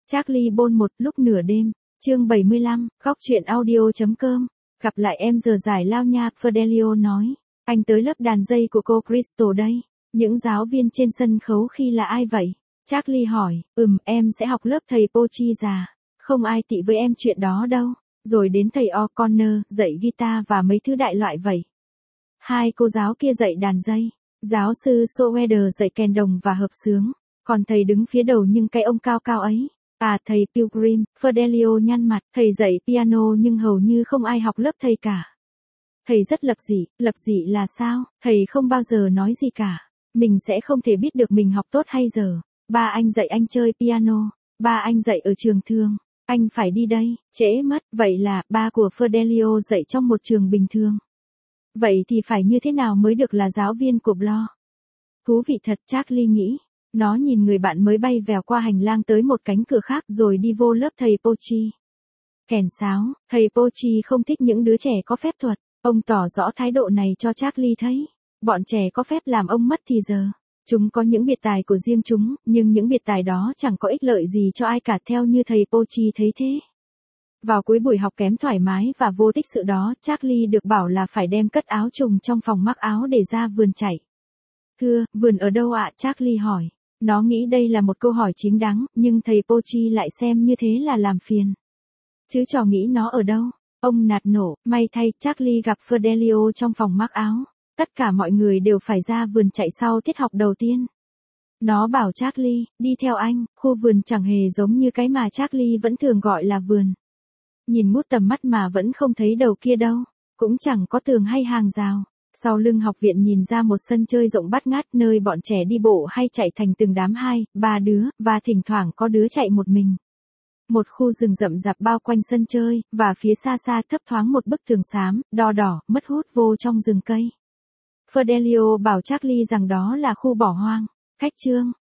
Charlie Bôn một lúc nửa đêm, chương 75, góc truyện audio.com, gặp lại em giờ giải lao nha, Fidelio nói, anh tới lớp đàn dây của cô Crystal đây, những giáo viên trên sân khấu khi là ai vậy? Charlie hỏi, em sẽ học lớp thầy Pochi già, không ai tị với em chuyện đó đâu, rồi đến thầy O'Connor, dạy guitar và mấy thứ đại loại vậy. Hai cô giáo kia dạy đàn dây, giáo sư Soweder dạy kèn đồng và hợp xướng, còn thầy đứng phía đầu nhưng cái ông cao cao ấy. À thầy Pilgrim, Fidelio nhăn mặt, thầy dạy piano nhưng hầu như không ai học lớp thầy cả. Thầy rất lập dị là sao, thầy không bao giờ nói gì cả. Mình sẽ không thể biết được mình học tốt hay dở. Ba anh dạy anh chơi piano, ba anh dạy ở trường thường, anh phải đi đây, trễ mất, vậy là ba của Fidelio dạy trong một trường bình thường. Vậy thì phải như thế nào mới được là giáo viên của Bloor? Thú vị thật, Charlie nghĩ. Nó nhìn người bạn mới bay vèo qua hành lang tới một cánh cửa khác rồi đi vô lớp thầy Pochi. Kèn sáo, thầy Pochi không thích những đứa trẻ có phép thuật. Ông tỏ rõ thái độ này cho Charlie thấy. Bọn trẻ có phép làm ông mất thì giờ. Chúng có những biệt tài của riêng chúng, nhưng những biệt tài đó chẳng có ích lợi gì cho ai cả theo như thầy Pochi thấy thế. Vào cuối buổi học kém thoải mái và vô tích sự đó, Charlie được bảo là phải đem cất áo trùng trong phòng mắc áo để ra vườn chạy. Thưa, vườn ở đâu ạ? Charlie hỏi. Nó nghĩ đây là một câu hỏi chính đáng, nhưng thầy Pochi lại xem như thế là làm phiền. Chứ trò nghĩ nó ở đâu? Ông nạt nổ, may thay, Charlie gặp Fidelio trong phòng mắc áo. Tất cả mọi người đều phải ra vườn chạy sau tiết học đầu tiên. Nó bảo Charlie, đi theo anh, khu vườn chẳng hề giống như cái mà Charlie vẫn thường gọi là vườn. Nhìn mút tầm mắt mà vẫn không thấy đầu kia đâu, cũng chẳng có tường hay hàng rào. Sau lưng học viện nhìn ra một sân chơi rộng bát ngát nơi bọn trẻ đi bộ hay chạy thành từng đám 2, 3 đứa, và thỉnh thoảng có đứa chạy một mình. Một khu rừng rậm rạp bao quanh sân chơi, và phía xa xa thấp thoáng một bức tường xám, đo đỏ, mất hút vô trong rừng cây. Fidelio bảo Charlie rằng đó là khu bỏ hoang. Khách trương,